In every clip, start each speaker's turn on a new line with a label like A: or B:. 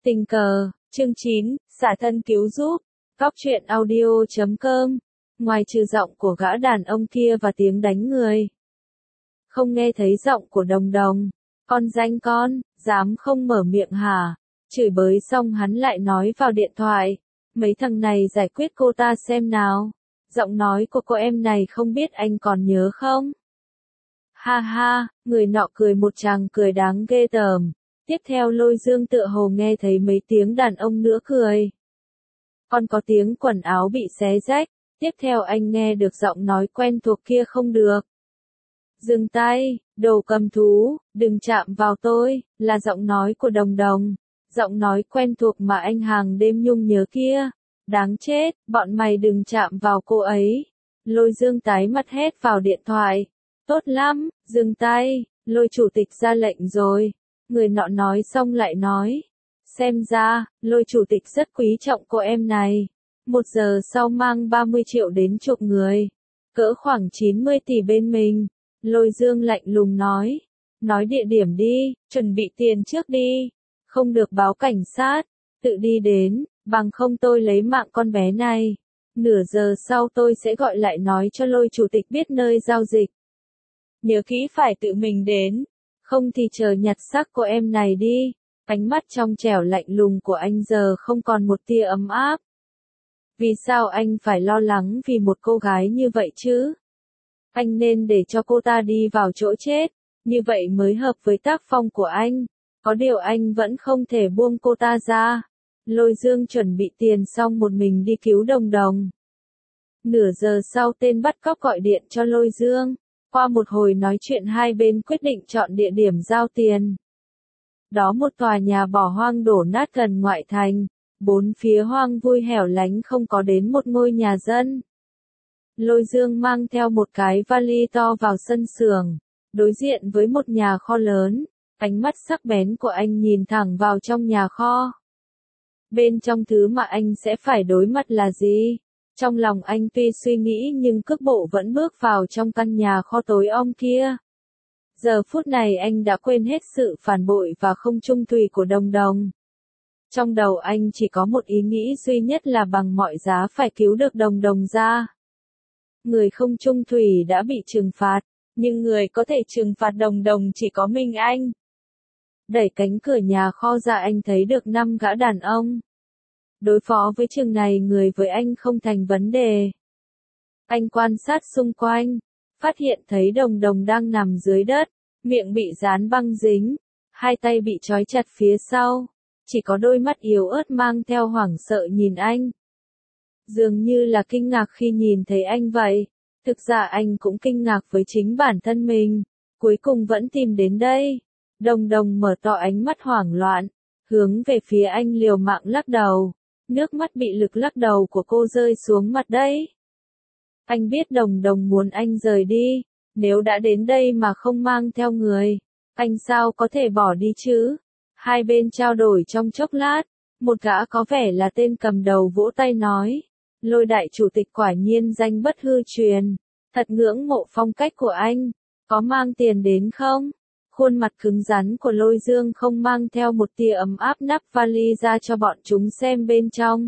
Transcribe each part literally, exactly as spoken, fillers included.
A: Tình cờ, chương chín, xả thân cứu giúp, Cóc truyện audio chấm com. Ngoài trừ giọng của gã đàn ông kia và tiếng đánh người, không nghe thấy giọng của Đồng Đồng. Con danh con, dám không mở miệng hả? Chửi bới xong hắn lại nói vào điện thoại. Mấy thằng này giải quyết cô ta xem nào. Giọng nói của cô em này không biết anh còn nhớ không? Ha ha, người nọ cười một tràng cười đáng ghê tởm. Tiếp theo Lôi Dương tựa hồ nghe thấy mấy tiếng đàn ông nữa cười. Còn có tiếng quần áo bị xé rách. Tiếp theo anh nghe được giọng nói quen thuộc kia không được. Dừng tay, đồ cầm thú, đừng chạm vào tôi, là giọng nói của Đồng Đồng. Giọng nói quen thuộc mà anh hàng đêm nhung nhớ kia. Đáng chết, bọn mày đừng chạm vào cô ấy. Lôi Dương tái mặt hét vào điện thoại. Tốt lắm, dừng tay, Lôi chủ tịch ra lệnh rồi. Người nọ nói xong lại nói. Xem ra, Lôi chủ tịch rất quý trọng cô em này. Một giờ sau mang ba mươi triệu đến chục người. Cỡ khoảng chín mươi tỷ bên mình. Lôi Dương lạnh lùng nói. Nói địa điểm đi, chuẩn bị tiền trước đi. Không được báo cảnh sát, tự đi đến, bằng không tôi lấy mạng con bé này. Nửa giờ sau tôi sẽ gọi lại nói cho Lôi chủ tịch biết nơi giao dịch. Nhớ kỹ phải tự mình đến, không thì chờ nhặt xác cô em này đi. Ánh mắt trong trẻo lạnh lùng của anh giờ không còn một tia ấm áp. Vì sao anh phải lo lắng vì một cô gái như vậy chứ? Anh nên để cho cô ta đi vào chỗ chết, như vậy mới hợp với tác phong của anh. Có điều anh vẫn không thể buông cô ta ra. Lôi Dương chuẩn bị tiền xong một mình đi cứu Đồng Đồng. Nửa giờ sau tên bắt cóc gọi điện cho Lôi Dương. Qua một hồi nói chuyện hai bên quyết định chọn địa điểm giao tiền. Đó một tòa nhà bỏ hoang đổ nát gần ngoại thành. Bốn phía hoang vui hẻo lánh không có đến một ngôi nhà dân. Lôi Dương mang theo một cái vali to vào sân xưởng, đối diện với một nhà kho lớn. Ánh mắt sắc bén của anh nhìn thẳng vào trong nhà kho. Bên trong thứ mà anh sẽ phải đối mặt là gì? Trong lòng anh tuy suy nghĩ nhưng cước bộ vẫn bước vào trong căn nhà kho tối om kia. Giờ phút này anh đã quên hết sự phản bội và không trung thủy của Đồng Đồng. Trong đầu anh chỉ có một ý nghĩ duy nhất là bằng mọi giá phải cứu được Đồng Đồng ra. Người không trung thủy đã bị trừng phạt, nhưng người có thể trừng phạt Đồng Đồng chỉ có mình anh. Đẩy cánh cửa nhà kho ra anh thấy được năm gã đàn ông. Đối phó với chừng này người với anh không thành vấn đề. Anh quan sát xung quanh, phát hiện thấy Đồng Đồng đang nằm dưới đất, miệng bị dán băng dính, hai tay bị trói chặt phía sau, chỉ có đôi mắt yếu ớt mang theo hoảng sợ nhìn anh. Dường như là kinh ngạc khi nhìn thấy anh vậy, thực ra anh cũng kinh ngạc với chính bản thân mình, cuối cùng vẫn tìm đến đây. Đồng Đồng mở to ánh mắt hoảng loạn, hướng về phía anh liều mạng lắc đầu, nước mắt bị lực lắc đầu của cô rơi xuống mặt đấy. Anh biết Đồng Đồng muốn anh rời đi, nếu đã đến đây mà không mang theo người, anh sao có thể bỏ đi chứ? Hai bên trao đổi trong chốc lát, một gã có vẻ là tên cầm đầu vỗ tay nói, Lôi đại chủ tịch quả nhiên danh bất hư truyền, thật ngưỡng mộ phong cách của anh, có mang tiền đến không? Khuôn mặt cứng rắn của Lôi Dương không mang theo một tia ấm áp nắp vali ra cho bọn chúng xem bên trong.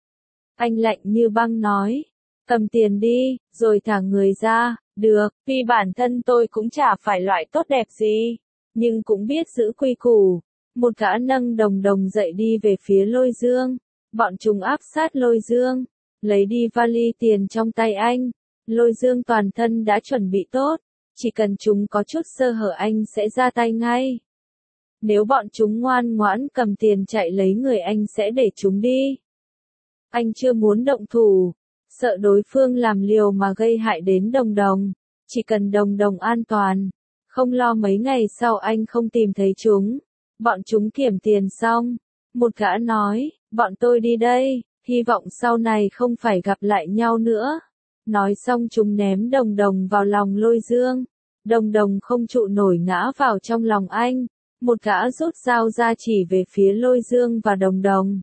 A: Anh lạnh như băng nói, cầm tiền đi, rồi thả người ra, được, vì bản thân tôi cũng chả phải loại tốt đẹp gì, nhưng cũng biết giữ quy củ. Một gã nâng Đồng Đồng dậy đi về phía Lôi Dương, bọn chúng áp sát Lôi Dương, lấy đi vali tiền trong tay anh. Lôi Dương toàn thân đã chuẩn bị tốt. Chỉ cần chúng có chút sơ hở anh sẽ ra tay ngay. Nếu bọn chúng ngoan ngoãn cầm tiền chạy lấy người anh sẽ để chúng đi. Anh chưa muốn động thủ, sợ đối phương làm liều mà gây hại đến Đồng Đồng. Chỉ cần Đồng Đồng an toàn, không lo mấy ngày sau anh không tìm thấy chúng. Bọn chúng kiểm tiền xong, một gã nói, bọn tôi đi đây, hy vọng sau này không phải gặp lại nhau nữa. Nói xong chúng ném Đồng Đồng vào lòng Lôi Dương. Đồng Đồng không trụ nổi ngã vào trong lòng anh. Một gã rút dao ra chỉ về phía Lôi Dương và Đồng Đồng.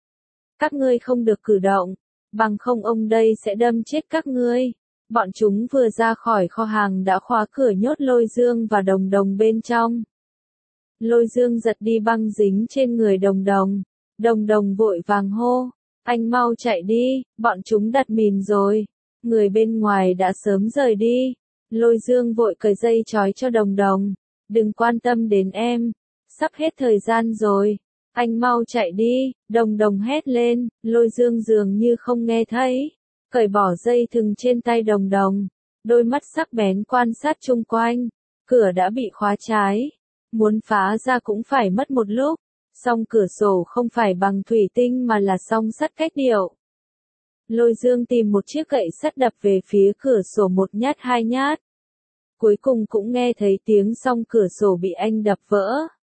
A: Các ngươi không được cử động, bằng không ông đây sẽ đâm chết các ngươi. Bọn chúng vừa ra khỏi kho hàng đã khóa cửa nhốt Lôi Dương và Đồng Đồng bên trong. Lôi Dương giật đi băng dính trên người Đồng Đồng. Đồng đồng vội vàng hô, anh mau chạy đi, bọn chúng đặt mìn rồi. Người bên ngoài đã sớm rời đi. Lôi Dương vội cởi dây trói cho đồng đồng. Đừng quan tâm đến em, sắp hết thời gian rồi. Anh mau chạy đi, đồng đồng hét lên, Lôi Dương dường như không nghe thấy. Cởi bỏ dây thừng trên tay đồng đồng. Đôi mắt sắc bén quan sát chung quanh. Cửa đã bị khóa trái. Muốn phá ra cũng phải mất một lúc. Song cửa sổ không phải bằng thủy tinh mà là song sắt cách điệu. Lôi Dương tìm một chiếc gậy sắt đập về phía cửa sổ một nhát hai nhát. Cuối cùng cũng nghe thấy tiếng song cửa sổ bị anh đập vỡ.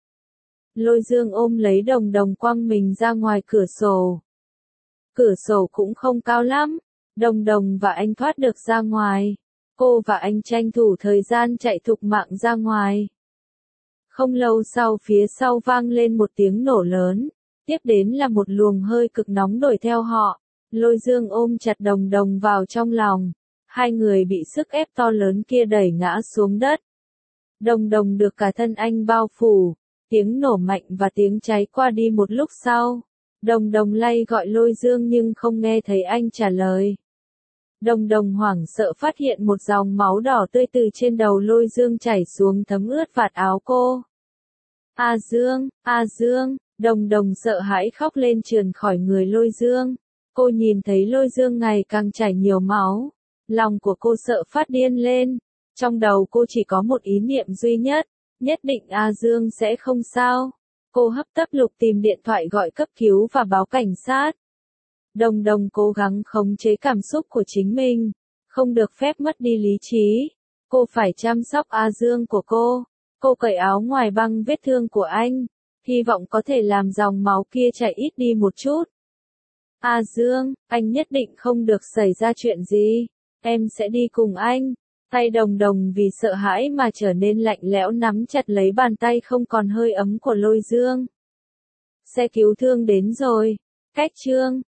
A: Lôi Dương ôm lấy đồng đồng quăng mình ra ngoài cửa sổ. Cửa sổ cũng không cao lắm. Đồng đồng và anh thoát được ra ngoài. Cô và anh tranh thủ thời gian chạy thục mạng ra ngoài. Không lâu sau phía sau vang lên một tiếng nổ lớn. Tiếp đến là một luồng hơi cực nóng đuổi theo họ. Lôi Dương ôm chặt đồng đồng vào trong lòng. Hai người bị sức ép to lớn kia đẩy ngã xuống đất. Đồng đồng được cả thân anh bao phủ. Tiếng nổ mạnh và tiếng cháy qua đi một lúc sau. Đồng đồng lay gọi Lôi Dương nhưng không nghe thấy anh trả lời. Đồng đồng hoảng sợ phát hiện một dòng máu đỏ tươi từ trên đầu Lôi Dương chảy xuống thấm ướt vạt áo cô. A Dương, A Dương, đồng đồng sợ hãi khóc lên trườn khỏi người Lôi Dương. Cô nhìn thấy Lôi Dương ngày càng chảy nhiều máu. Lòng của cô sợ phát điên lên. Trong đầu cô chỉ có một ý niệm duy nhất. Nhất định A Dương sẽ không sao. Cô hấp tấp lục tìm điện thoại gọi cấp cứu và báo cảnh sát. Đồng đồng cố gắng khống chế cảm xúc của chính mình. Không được phép mất đi lý trí. Cô phải chăm sóc A Dương của cô. Cô cởi áo ngoài băng vết thương của anh. Hy vọng có thể làm dòng máu kia chảy ít đi một chút. A Dương, anh nhất định không được xảy ra chuyện gì. Em sẽ đi cùng anh. Tay đồng đồng vì sợ hãi mà trở nên lạnh lẽo nắm chặt lấy bàn tay không còn hơi ấm của Lôi Dương. Xe cứu thương đến rồi. Cách chương